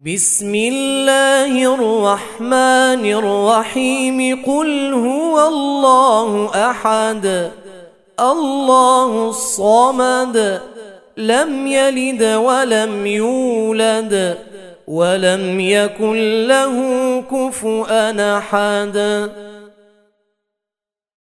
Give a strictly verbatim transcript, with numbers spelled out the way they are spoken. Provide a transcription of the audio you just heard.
بسم الله الرحمن الرحيم قل هو الله أحد الله الصمد لم يلد ولم يولد ولم يكن له كفؤا أحد.